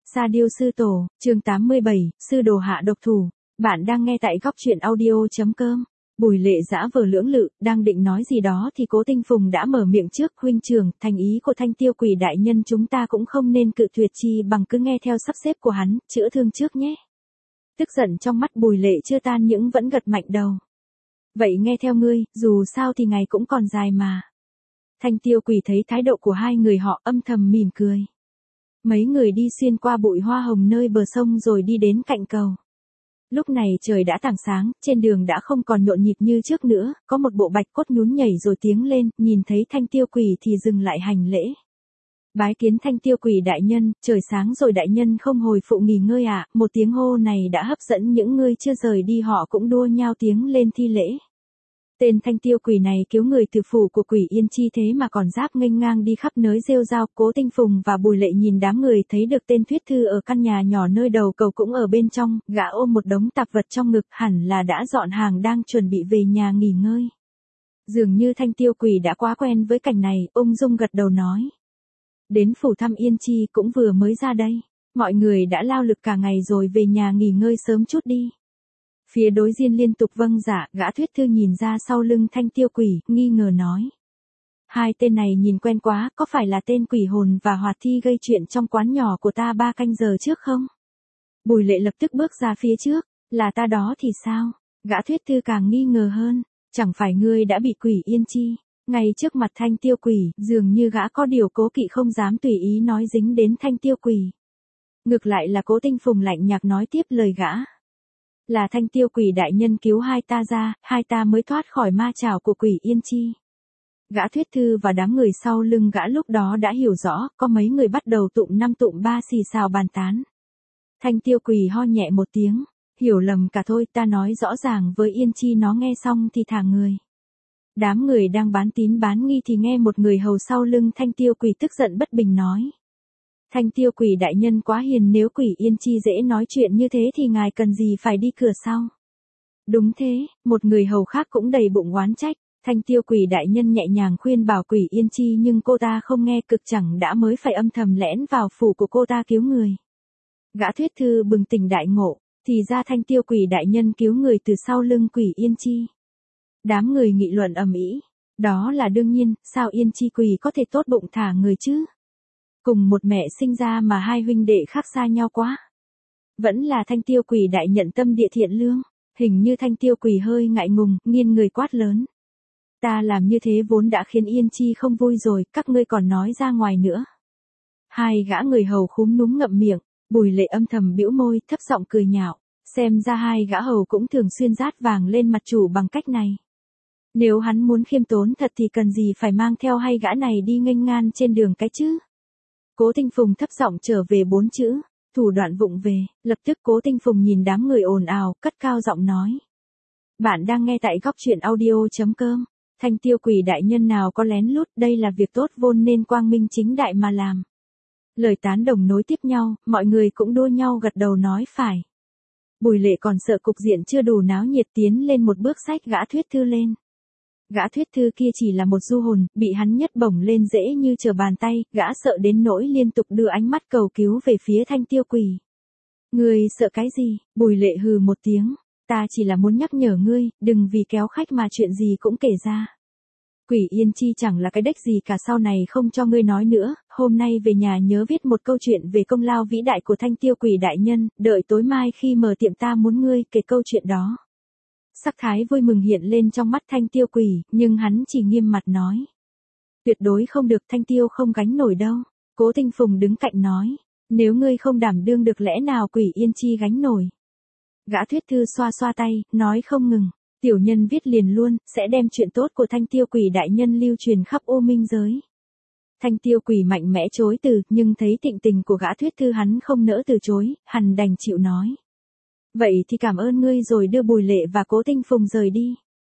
Sa Diêu Sư Tổ, chương 87, Sư Đồ Hạ Độc Thủ. Bạn đang nghe tại góc truyện audio.com. Bùi Lệ giã vờ lưỡng lự, đang định nói gì đó thì Cố Tinh Phùng đã mở miệng trước. Huynh trưởng, thành ý của Thanh Tiêu Quỷ đại nhân chúng ta cũng không nên cự tuyệt, chi bằng cứ nghe theo sắp xếp của hắn, chữa thương trước nhé. Tức giận trong mắt Bùi Lệ chưa tan nhưng vẫn gật mạnh đầu. Vậy nghe theo ngươi, dù sao thì ngày cũng còn dài mà. Thanh Tiêu Quỷ thấy thái độ của hai người họ âm thầm mỉm cười. Mấy người đi xuyên qua bụi hoa hồng nơi bờ sông rồi đi đến cạnh cầu. Lúc này trời đã tảng sáng, trên đường đã không còn nhộn nhịp như trước nữa, có một bộ bạch cốt nhún nhảy rồi tiếng lên, nhìn thấy Thanh Tiêu Quỷ thì dừng lại hành lễ. Bái kiến Thanh Tiêu Quỷ đại nhân, trời sáng rồi đại nhân không hồi phụ nghỉ ngơi à, một tiếng hô này đã hấp dẫn những người chưa rời đi, họ cũng đua nhau tiếng lên thi lễ. Tên Thanh Tiêu Quỷ này cứu người từ phủ của Quỷ Yên Chi thế mà còn giáp nghênh ngang đi khắp nơi rêu rao. Cố Tinh Phùng và Bùi Lệ nhìn đám người thấy được tên Thuyết Thư ở căn nhà nhỏ nơi đầu cầu cũng ở bên trong, gã ôm một đống tạp vật trong ngực, hẳn là đã dọn hàng đang chuẩn bị về nhà nghỉ ngơi. Dường như Thanh Tiêu Quỷ đã quá quen với cảnh này, ung dung gật đầu nói. Đến phủ thăm Yên Chi cũng vừa mới ra đây, mọi người đã lao lực cả ngày rồi, về nhà nghỉ ngơi sớm chút đi. Phía đối diện liên tục vâng dạ, gã Thuyết Thư nhìn ra sau lưng Thanh Tiêu Quỷ, nghi ngờ nói. Hai tên này nhìn quen quá, có phải là tên quỷ hồn và hoạt thi gây chuyện trong quán nhỏ của ta 3 canh giờ trước không? Bùi Lệ lập tức bước ra phía trước, là ta đó thì sao? Gã Thuyết Thư càng nghi ngờ hơn, chẳng phải ngươi đã bị Quỷ Yên Chi? Ngay trước mặt Thanh Tiêu Quỷ, dường như gã có điều cố kỵ không dám tùy ý nói dính đến Thanh Tiêu Quỷ. Ngược lại là Cố Tinh Phùng lạnh nhạt nói tiếp lời gã. Là Thanh Tiêu Quỷ đại nhân cứu hai ta ra, hai ta mới thoát khỏi ma trảo của Quỷ Yên Chi. Gã Thuyết Thư và đám người sau lưng gã lúc đó đã hiểu rõ, có mấy người bắt đầu tụm năm tụm ba xì xào bàn tán. Thanh Tiêu Quỷ ho nhẹ một tiếng, hiểu lầm cả thôi, ta nói rõ ràng với Yên Chi, nó nghe xong thì thả người. Đám người đang bán tín bán nghi thì nghe một người hầu sau lưng Thanh Tiêu Quỷ tức giận bất bình nói. Thanh Tiêu Quỷ đại nhân quá hiền, nếu Quỷ Yên Chi dễ nói chuyện như thế thì ngài cần gì phải đi cửa sau. Đúng thế, một người hầu khác cũng đầy bụng oán trách. Thanh Tiêu Quỷ đại nhân nhẹ nhàng khuyên bảo Quỷ Yên Chi nhưng cô ta không nghe, cực chẳng đã mới phải âm thầm lẻn vào phủ của cô ta cứu người. Gã Thuyết Thư bừng tỉnh đại ngộ, thì ra Thanh Tiêu Quỷ đại nhân cứu người từ sau lưng Quỷ Yên Chi. Đám người nghị luận ầm ĩ. Đó là đương nhiên, sao Yên Chi Quỷ có thể tốt bụng thả người chứ? Cùng một mẹ sinh ra mà hai huynh đệ khác xa nhau quá. Vẫn là Thanh Tiêu Quỷ đại nhận tâm địa thiện lương. Hình như Thanh Tiêu Quỷ hơi ngại ngùng, nghiêng người quát lớn. Ta làm như thế vốn đã khiến Yên Chi không vui rồi, các ngươi còn nói ra ngoài nữa. Hai gã người hầu khúm núm ngậm miệng, Bùi Lệ âm thầm bĩu môi, thấp giọng cười nhạo. Xem ra hai gã hầu cũng thường xuyên rát vàng lên mặt chủ bằng cách này. Nếu hắn muốn khiêm tốn thật thì cần gì phải mang theo hai gã này đi nghênh ngang trên đường cái chứ? Cố Tinh Phùng thấp giọng trở về 4 chữ, thủ đoạn vụng về. Lập tức Cố Tinh Phùng nhìn đám người ồn ào, cất cao giọng nói. Bạn đang nghe tại góc truyện audio.com. Thanh Tiêu Quỷ đại nhân nào có lén lút, đây là việc tốt vốn nên quang minh chính đại mà làm. Lời tán đồng nối tiếp nhau, mọi người cũng đua nhau gật đầu nói phải. Bùi Lệ còn sợ cục diện chưa đủ náo nhiệt tiến lên một bước xách gã Thuyết Thư lên. Gã Thuyết Thư kia chỉ là một du hồn, bị hắn nhấc bổng lên dễ như trở bàn tay, gã sợ đến nỗi liên tục đưa ánh mắt cầu cứu về phía Thanh Tiêu Quỷ. Ngươi sợ cái gì? Bùi Lệ hừ một tiếng, ta chỉ là muốn nhắc nhở ngươi, đừng vì kéo khách mà chuyện gì cũng kể ra. Quỷ Yên Chi chẳng là cái đếch gì cả, sau này không cho ngươi nói nữa, hôm nay về nhà nhớ viết một câu chuyện về công lao vĩ đại của Thanh Tiêu Quỷ đại nhân, đợi tối mai khi mở tiệm ta muốn ngươi kể câu chuyện đó. Sắc thái vui mừng hiện lên trong mắt Thanh Tiêu Quỷ, nhưng hắn chỉ nghiêm mặt nói. Tuyệt đối không được, Thanh Tiêu không gánh nổi đâu. Cố Tinh Phùng đứng cạnh nói. Nếu ngươi không đảm đương được lẽ nào Quỷ Yên Chi gánh nổi. Gã Thuyết Thư xoa xoa tay, nói không ngừng. Tiểu nhân viết liền luôn, sẽ đem chuyện tốt của Thanh Tiêu Quỷ đại nhân lưu truyền khắp U Minh giới. Thanh Tiêu Quỷ mạnh mẽ chối từ, nhưng thấy tịnh tình của gã Thuyết Thư hắn không nỡ từ chối, hắn đành chịu nói. Vậy thì cảm ơn ngươi, rồi đưa Bùi Lệ và Cố Tinh Phùng rời đi.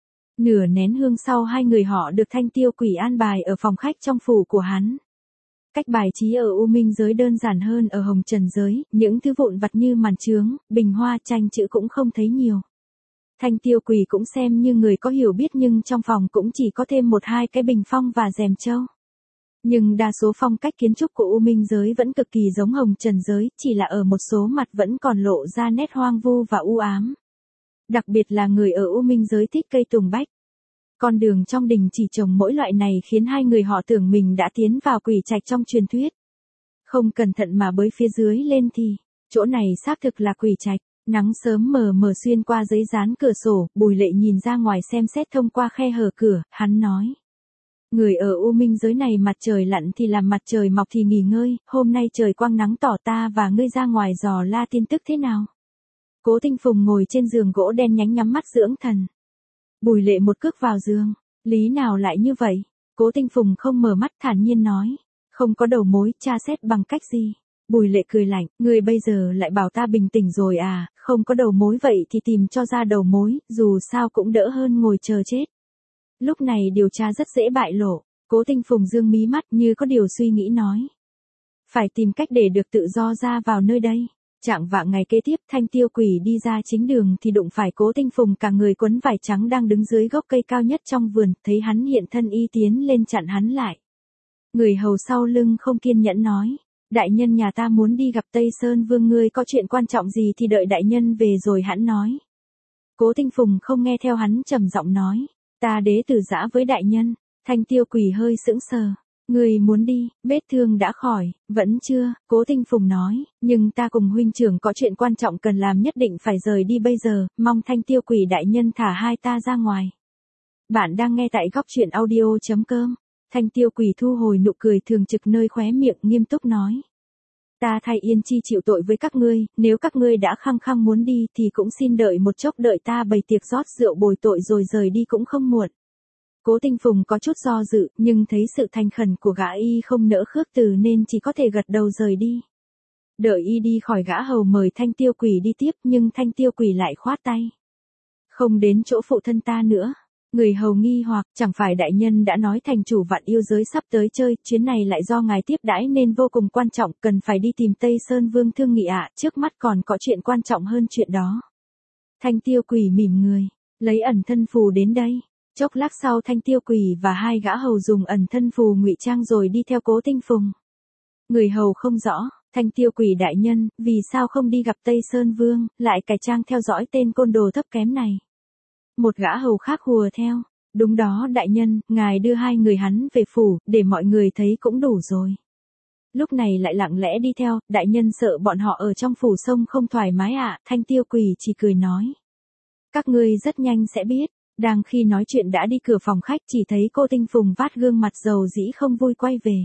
Nửa nén hương sau hai người họ được Thanh Tiêu Quỷ an bài ở phòng khách trong phủ của hắn. Cách bài trí ở U Minh giới đơn giản hơn ở Hồng Trần giới, những thứ vụn vặt như màn chướng, bình hoa, tranh chữ cũng không thấy nhiều. Thanh Tiêu Quỷ cũng xem như người có hiểu biết nhưng trong phòng cũng chỉ có thêm 1-2 cái bình phong và rèm trâu. Nhưng đa số phong cách kiến trúc của U Minh giới vẫn cực kỳ giống Hồng Trần giới, chỉ là ở một số mặt vẫn còn lộ ra nét hoang vu và u ám. Đặc biệt là người ở U Minh giới thích cây tùng bách. Con đường trong đình chỉ trồng mỗi loại này khiến hai người họ tưởng mình đã tiến vào quỷ trạch trong truyền thuyết. Không cẩn thận mà bới phía dưới lên thì, chỗ này xác thực là quỷ trạch. Nắng sớm mờ mờ xuyên qua giấy dán cửa sổ, Bùi Lệ nhìn ra ngoài xem xét thông qua khe hở cửa, hắn nói. Người ở U Minh giới này mặt trời lặn thì làm mặt trời mọc thì nghỉ ngơi, hôm nay trời quang nắng tỏ ta và ngươi ra ngoài dò la tin tức thế nào. Cố Tinh Phùng ngồi trên giường gỗ đen nhánh nhắm mắt dưỡng thần. Bùi Lệ một cước vào giường, lý nào lại như vậy? Cố Tinh Phùng không mở mắt thản nhiên nói. Không có đầu mối, tra xét bằng cách gì? Bùi Lệ cười lạnh, ngươi bây giờ lại bảo ta bình tĩnh rồi à, không có đầu mối vậy thì tìm cho ra đầu mối, dù sao cũng đỡ hơn ngồi chờ chết. Lúc này điều tra rất dễ bại lộ, Cố Tinh Phùng dương mí mắt như có điều suy nghĩ nói. Phải tìm cách để được tự do ra vào nơi đây. Chạng vạng ngày kế tiếp Thanh Tiêu Quỷ đi ra chính đường thì đụng phải Cố Tinh Phùng cả người quấn vải trắng đang đứng dưới gốc cây cao nhất trong vườn, thấy hắn hiện thân y tiến lên chặn hắn lại. Người hầu sau lưng không kiên nhẫn nói. Đại nhân nhà ta muốn đi gặp Tây Sơn Vương, ngươi có chuyện quan trọng gì thì đợi đại nhân về rồi hẵng nói. Cố Tinh Phùng không nghe theo hắn trầm giọng nói. Ta đế tử giã với đại nhân. Thanh Tiêu Quỷ hơi sững sờ. Ngươi muốn đi, vết thương đã khỏi, vẫn chưa, Cố Tinh Phùng nói, nhưng ta cùng huynh trưởng có chuyện quan trọng cần làm, nhất định phải rời đi bây giờ, mong Thanh Tiêu Quỷ đại nhân thả hai ta ra ngoài. Bạn đang nghe tại góc truyện audio.com. Thanh Tiêu Quỷ thu hồi nụ cười thường trực nơi khóe miệng, nghiêm túc nói. Ta thay Yên Chi chịu tội với các ngươi, nếu các ngươi đã khăng khăng muốn đi thì cũng xin đợi một chốc, đợi ta bày tiệc rót rượu bồi tội rồi rời đi cũng không muộn. Cố Tinh Phùng có chút do dự, nhưng thấy sự thành khẩn của gã y không nỡ khước từ nên chỉ có thể gật đầu rời đi. Đợi y đi khỏi, gã hầu mời Thanh Tiêu Quỷ đi tiếp, nhưng Thanh Tiêu Quỷ lại khoát tay. Không đến chỗ phụ thân ta nữa. Người hầu nghi hoặc, chẳng phải đại nhân đã nói thành chủ Vạn Yêu giới sắp tới chơi, chuyến này lại do ngài tiếp đãi nên vô cùng quan trọng, cần phải đi tìm Tây Sơn Vương thương nghị ạ, trước mắt còn có chuyện quan trọng hơn chuyện đó. Thanh Tiêu Quỷ mỉm người, lấy ẩn thân phù đến đây. Chốc lát sau Thanh Tiêu Quỷ và hai gã hầu dùng ẩn thân phù ngụy trang rồi đi theo Cố Tinh Phùng. Người hầu không rõ, Thanh Tiêu Quỷ đại nhân, vì sao không đi gặp Tây Sơn Vương, lại cải trang theo dõi tên côn đồ thấp kém này. Một gã hầu khác hùa theo, đúng đó đại nhân, ngài đưa hai người hắn về phủ, để mọi người thấy cũng đủ rồi. Lúc này lại lặng lẽ đi theo, đại nhân sợ bọn họ ở trong phủ sông không thoải mái ạ, Thanh Tiêu Quỷ chỉ cười nói. Các ngươi rất nhanh sẽ biết. Đang khi nói chuyện đã đi cửa phòng khách, chỉ thấy cô Tinh Phùng vát gương mặt dầu dĩ không vui quay về.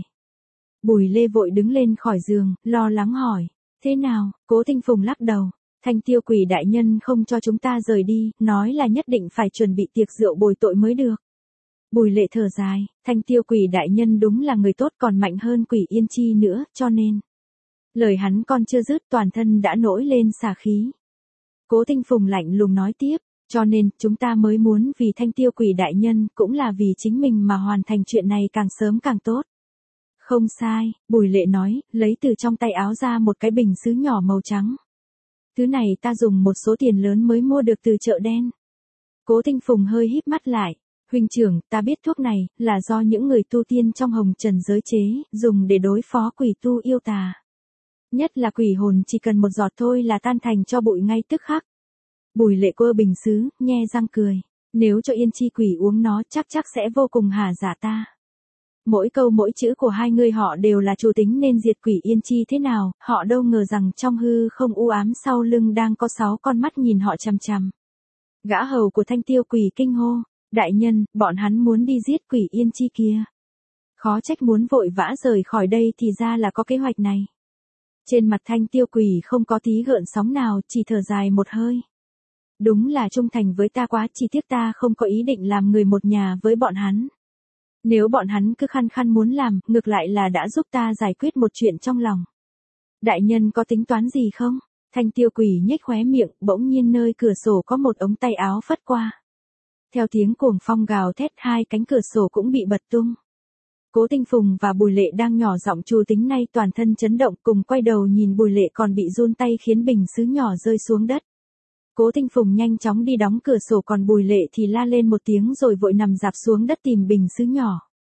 Bùi Lê vội đứng lên khỏi giường, lo lắng hỏi, thế nào? Cố Tinh Phùng lắc đầu, Thanh Tiêu Quỷ đại nhân không cho chúng ta rời đi, nói là nhất định phải chuẩn bị tiệc rượu bồi tội mới được. Bùi Lệ thở dài, Thanh Tiêu Quỷ đại nhân đúng là người tốt, còn mạnh hơn Quỷ Yên Chi nữa, cho nên. Lời hắn còn chưa dứt, toàn thân đã nổi lên xà khí. Cố Tinh Phùng lạnh lùng nói tiếp. Cho nên, chúng ta mới muốn vì Thanh Tiêu Quỷ đại nhân, cũng là vì chính mình mà hoàn thành chuyện này càng sớm càng tốt. Không sai, Bùi Lệ nói, lấy từ trong tay áo ra một cái bình sứ nhỏ màu trắng. Thứ này ta dùng một số tiền lớn mới mua được từ chợ đen. Cố Tinh Phùng hơi híp mắt lại. Huynh trưởng, ta biết thuốc này, là do những người tu tiên trong Hồng Trần giới chế, dùng để đối phó quỷ tu yêu tà. Nhất là quỷ hồn chỉ cần một giọt thôi là tan thành cho bụi ngay tức khắc. Bùi Lệ quơ bình sứ, nhe răng cười. Nếu cho Yên Chi Quỷ uống nó chắc sẽ vô cùng hả dạ ta. Mỗi câu mỗi chữ của hai người họ đều là chủ tính nên diệt quỷ Yên Chi thế nào, họ đâu ngờ rằng trong hư không u ám sau lưng đang có 6 con mắt nhìn họ chằm chằm. Gã hầu của Thanh Tiêu Quỷ kinh hô, đại nhân, bọn hắn muốn đi giết quỷ Yên Chi kia. Khó trách muốn vội vã rời khỏi đây thì ra là có kế hoạch này. Trên mặt Thanh Tiêu Quỷ không có tí gợn sóng nào, chỉ thở dài một hơi. Đúng là trung thành với ta quá, chỉ tiếc ta không có ý định làm người một nhà với bọn hắn. Nếu bọn hắn cứ khăng khăng muốn làm, ngược lại là đã giúp ta giải quyết một chuyện trong lòng. Đại nhân có tính toán gì không? Thanh Tiêu Quỷ nhếch khóe miệng, bỗng nhiên nơi cửa sổ có một ống tay áo phất qua. Theo tiếng cuồng phong gào thét, hai cánh cửa sổ cũng bị bật tung. Cố Tinh Phùng và Bùi Lệ đang nhỏ giọng trù tính nay toàn thân chấn động, cùng quay đầu nhìn Bùi Lệ còn bị run tay khiến bình sứ nhỏ rơi xuống đất. Cố Tinh Phùng nhanh chóng đi đóng cửa sổ, còn Bùi Lệ thì la lên một tiếng rồi vội nằm rạp xuống đất tìm bình sứ nhỏ.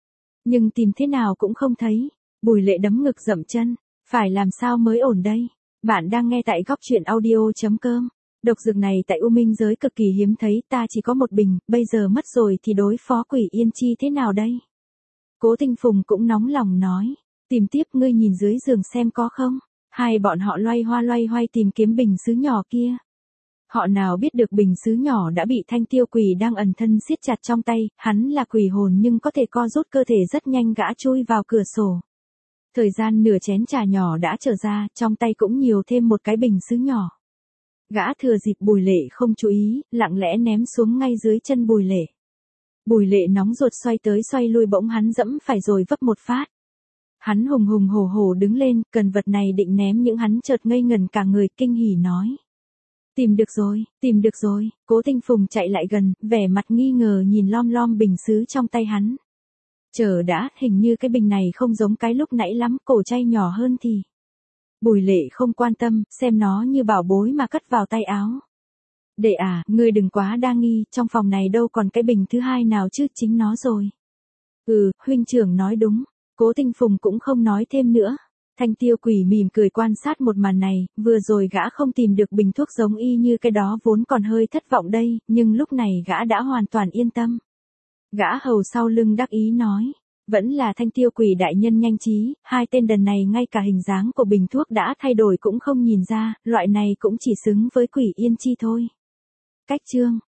Nhưng tìm thế nào cũng không thấy. Bùi Lệ đấm ngực dậm chân. Phải làm sao mới ổn đây? Bạn đang nghe tại góc truyện audio.com. Độc dược này tại U Minh giới cực kỳ hiếm thấy, ta chỉ có một bình, bây giờ mất rồi thì đối phó quỷ Yên Chi thế nào đây? Cố Tinh Phùng cũng nóng lòng nói. Tìm tiếp, ngươi nhìn dưới giường xem có không? Hai bọn họ loay hoay tìm kiếm bình sứ nhỏ kia. Họ nào biết được bình sứ nhỏ đã bị Thanh Tiêu Quỷ đang ẩn thân siết chặt trong tay, hắn là quỷ hồn nhưng có thể co rút cơ thể rất nhanh, gã chui vào cửa sổ. Thời gian nửa chén trà nhỏ đã trở ra, trong tay cũng nhiều thêm một cái bình sứ nhỏ. Gã thừa dịp Bùi Lệ không chú ý, lặng lẽ ném xuống ngay dưới chân Bùi Lệ. Bùi Lệ nóng ruột xoay tới xoay lui, bỗng hắn dẫm phải rồi vấp một phát. Hắn hùng hổ đứng lên, cần vật này định ném nhưng hắn chợt ngây ngẩn cả người, kinh hỉ nói. Tìm được rồi, Cố Tinh Phùng chạy lại gần, vẻ mặt nghi ngờ nhìn lom bình sứ trong tay hắn. Chờ đã, hình như cái bình này không giống cái lúc nãy lắm, cổ chay nhỏ hơn thì. Bùi Lệ không quan tâm, xem nó như bảo bối mà cất vào tay áo. Đệ à, ngươi đừng quá đa nghi, trong phòng này đâu còn cái bình thứ hai nào chứ, chính nó rồi. Huynh trưởng nói đúng. Cố Tinh Phùng cũng không nói thêm nữa. Thanh Tiêu Quỷ mỉm cười quan sát một màn này, vừa rồi gã không tìm được bình thuốc giống y như cái đó vốn còn hơi thất vọng đây, nhưng lúc này gã đã hoàn toàn yên tâm. Gã hầu sau lưng đắc ý nói, vẫn là Thanh Tiêu Quỷ đại nhân nhanh trí, hai tên đần này ngay cả hình dáng của bình thuốc đã thay đổi cũng không nhìn ra, loại này cũng chỉ xứng với Quỷ Yên Chi thôi. Cách chương